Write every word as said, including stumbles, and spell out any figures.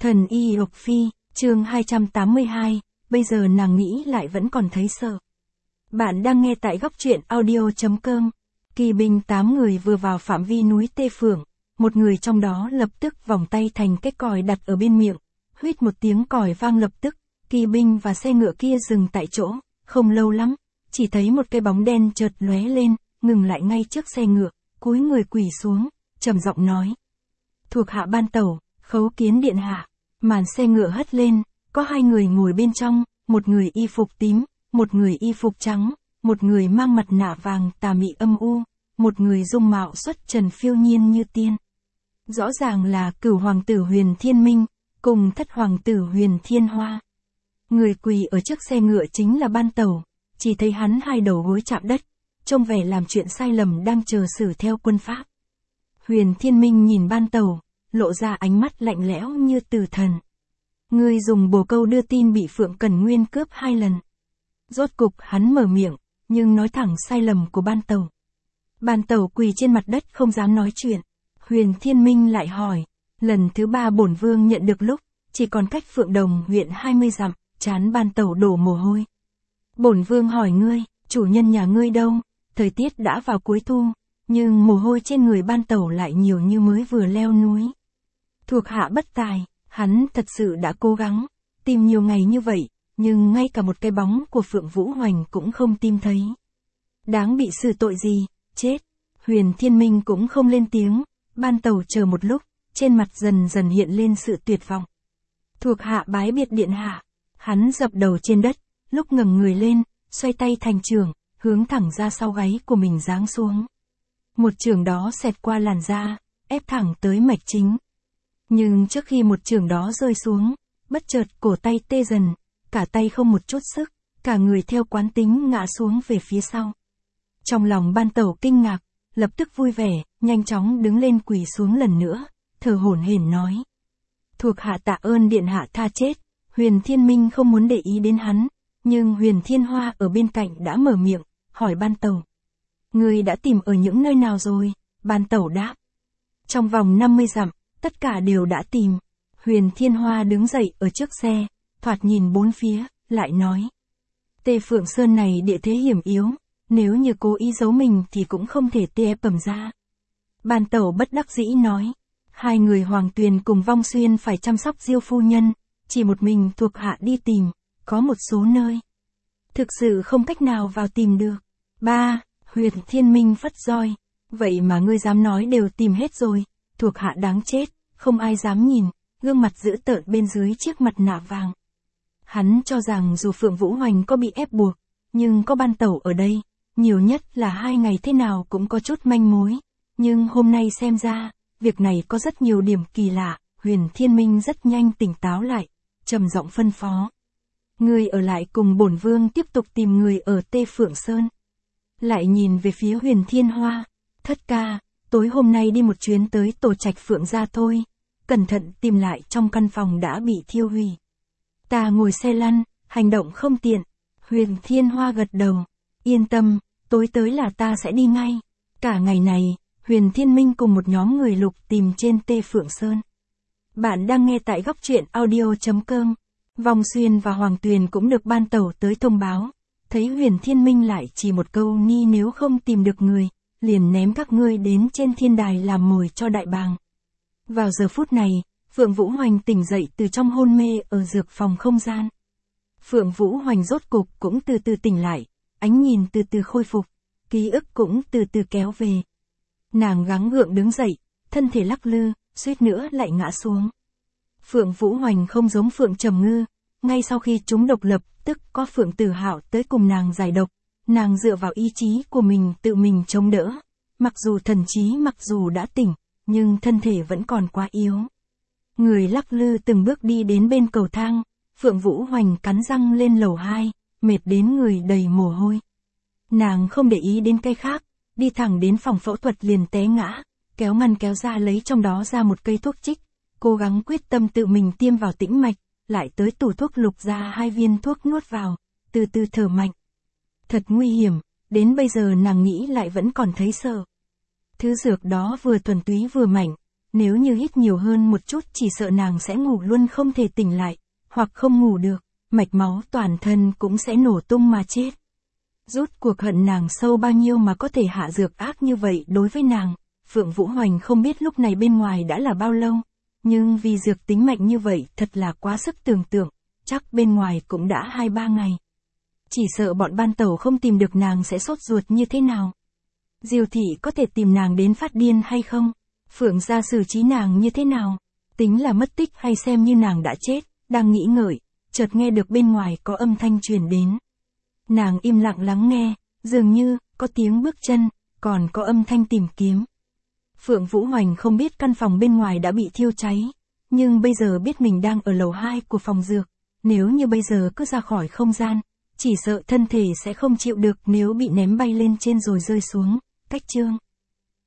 Thần y Độc Phi, chương hai trăm tám mươi hai, bây giờ nàng nghĩ lại vẫn còn thấy sợ. Bạn đang nghe tại góc truyện audio chấm com. Kỳ binh tám người vừa vào phạm vi núi Tê Phượng, một người trong đó lập tức vòng tay thành cái còi đặt ở bên miệng, huýt một tiếng còi vang lập tức, kỳ binh và xe ngựa kia dừng tại chỗ, không lâu lắm, chỉ thấy một cái bóng đen chợt lóe lên, ngừng lại ngay trước xe ngựa, cúi người quỳ xuống, trầm giọng nói: "Thuộc hạ ban tẩu, khấu kiến điện hạ." Màn xe ngựa hất lên, có hai người ngồi bên trong, một người y phục tím, một người y phục trắng, một người mang mặt nạ vàng tà mị âm u, một người dung mạo xuất trần phiêu nhiên như tiên. Rõ ràng là cửu hoàng tử Huyền Thiên Minh, cùng thất hoàng tử Huyền Thiên Hoa. Người quỳ ở trước xe ngựa chính là ban tẩu, chỉ thấy hắn hai đầu gối chạm đất, trông vẻ làm chuyện sai lầm đang chờ xử theo quân pháp. Huyền Thiên Minh nhìn ban tẩu, lộ ra ánh mắt lạnh lẽo như tử thần. Ngươi dùng bồ câu đưa tin bị Phượng Cẩn Nguyên cướp hai lần. Rốt cục hắn mở miệng, nhưng nói thẳng sai lầm của ban tẩu. Ban tẩu quỳ trên mặt đất không dám nói chuyện. Huyền Thiên Minh lại hỏi, lần thứ ba bổn vương nhận được lúc, chỉ còn cách Phượng Đồng huyện hai mươi dặm, trán ban tẩu đổ mồ hôi. Bổn vương hỏi ngươi, chủ nhân nhà ngươi đâu? Thời tiết đã vào cuối thu, nhưng mồ hôi trên người ban tẩu lại nhiều như mới vừa leo núi. Thuộc hạ bất tài, hắn thật sự đã cố gắng, tìm nhiều ngày như vậy, nhưng ngay cả một cái bóng của Phượng Vũ Hoành cũng không tìm thấy. Đáng bị xử tội gì, chết. Huyền Thiên Minh cũng không lên tiếng, ban tẩu chờ một lúc, trên mặt dần dần hiện lên sự tuyệt vọng. Thuộc hạ bái biệt điện hạ. Hắn dập đầu trên đất, lúc ngẩng người lên, xoay tay thành chưởng, hướng thẳng ra sau gáy của mình giáng xuống. Một chưởng đó xẹt qua làn da, ép thẳng tới mạch chính. Nhưng trước khi một chưởng đó rơi xuống, bất chợt cổ tay tê dần, cả tay không một chút sức, cả người theo quán tính ngã xuống về phía sau. Trong lòng ban tẩu kinh ngạc, lập tức vui vẻ, nhanh chóng đứng lên quỳ xuống lần nữa, thở hổn hển nói: "Thuộc hạ tạ ơn điện hạ tha chết." Huyền Thiên Minh không muốn để ý đến hắn, nhưng Huyền Thiên Hoa ở bên cạnh đã mở miệng, hỏi ban tẩu: "Ngươi đã tìm ở những nơi nào rồi?" Ban tẩu đáp: "Trong vòng năm mươi dặm, tất cả đều đã tìm." Huyền Thiên Hoa đứng dậy ở trước xe, thoạt nhìn bốn phía, lại nói: "Tê Phượng Sơn này địa thế hiểm yếu, nếu như cố ý giấu mình thì cũng không thể tê cầm ra." Ban tẩu bất đắc dĩ nói: "Hai người Hoàng Tuyền cùng Vong Xuyên phải chăm sóc Diêu phu nhân, chỉ một mình thuộc hạ đi tìm, có một số nơi thực sự không cách nào vào tìm được." Ba, Huyền Thiên Minh phất roi: "Vậy mà ngươi dám nói đều tìm hết rồi, thuộc hạ đáng chết." Không ai dám nhìn, gương mặt dữ tợn bên dưới chiếc mặt nạ vàng. Hắn cho rằng dù Phượng Vũ Hoành có bị ép buộc, nhưng có ban tẩu ở đây, nhiều nhất là hai ngày thế nào cũng có chút manh mối. Nhưng hôm nay xem ra, việc này có rất nhiều điểm kỳ lạ. Huyền Thiên Minh rất nhanh tỉnh táo lại, trầm giọng phân phó: "Ngươi ở lại cùng bổn vương tiếp tục tìm người ở Tê Phượng Sơn." Lại nhìn về phía Huyền Thiên Hoa: "Thất ca, tối hôm nay đi một chuyến tới tổ trạch Phượng gia thôi, cẩn thận tìm lại trong căn phòng đã bị thiêu hủy. Ta ngồi xe lăn, hành động không tiện." Huyền Thiên Hoa gật đầu: "Yên tâm, tối tới là ta sẽ đi ngay." Cả ngày này, Huyền Thiên Minh cùng một nhóm người lục tìm trên Tê Phượng Sơn. Bạn đang nghe tại góc truyện audio chấm com. Vong Xuyên và Hoàng Tuyền cũng được ban tẩu tới thông báo, thấy Huyền Thiên Minh lại chỉ một câu ni nếu không tìm được người, liền ném các ngươi đến trên thiên đài làm mồi cho đại bàng. Vào giờ phút này, Phượng Vũ Hoành tỉnh dậy từ trong hôn mê ở dược phòng không gian. Phượng Vũ Hoành rốt cục cũng từ từ tỉnh lại, ánh nhìn từ từ khôi phục, ký ức cũng từ từ kéo về. Nàng gắng gượng đứng dậy, thân thể lắc lư, suýt nữa lại ngã xuống. Phượng Vũ Hoành không giống Phượng Trầm Ngư, ngay sau khi chúng độc lập, tức có Phượng Tử Hạo tới cùng nàng giải độc, nàng dựa vào ý chí của mình tự mình chống đỡ. Mặc dù thần trí mặc dù đã tỉnh, nhưng thân thể vẫn còn quá yếu. Người lắc lư từng bước đi đến bên cầu thang, Phượng Vũ Hoành cắn răng lên lầu hai, mệt đến người đầy mồ hôi. Nàng không để ý đến cái khác, đi thẳng đến phòng phẫu thuật liền té ngã, kéo ngăn kéo ra lấy trong đó ra một cây thuốc trích, cố gắng quyết tâm tự mình tiêm vào tĩnh mạch, lại tới tủ thuốc lục ra hai viên thuốc nuốt vào, từ từ thở mạnh. Thật nguy hiểm, đến bây giờ nàng nghĩ lại vẫn còn thấy sợ. Thứ dược đó vừa thuần túy vừa mạnh, Nếu như hít nhiều hơn một chút chỉ sợ nàng sẽ ngủ luôn không thể tỉnh lại, hoặc không ngủ được, mạch máu toàn thân cũng sẽ nổ tung mà chết. Rút cuộc hận nàng sâu bao nhiêu mà có thể hạ dược ác như vậy đối với nàng, Phượng Vũ Hoành không biết lúc này bên ngoài đã là bao lâu, nhưng vì dược tính mạnh như vậy thật là quá sức tưởng tượng, chắc bên ngoài cũng đã hai ba ngày. Chỉ sợ bọn ban tẩu không tìm được nàng sẽ sốt ruột như thế nào. Diêu thị có thể tìm nàng đến phát điên hay không? Phượng gia xử trí nàng như thế nào? Tính là mất tích hay xem như nàng đã chết? Đang nghĩ ngợi, chợt nghe được bên ngoài có âm thanh truyền đến. Nàng im lặng lắng nghe, dường như có tiếng bước chân, còn có âm thanh tìm kiếm. Phượng Vũ Hoành không biết căn phòng bên ngoài đã bị thiêu cháy, nhưng bây giờ biết mình đang ở lầu hai của phòng dược, nếu như bây giờ cứ ra khỏi không gian, chỉ sợ thân thể sẽ không chịu được nếu bị ném bay lên trên rồi rơi xuống. Cách chương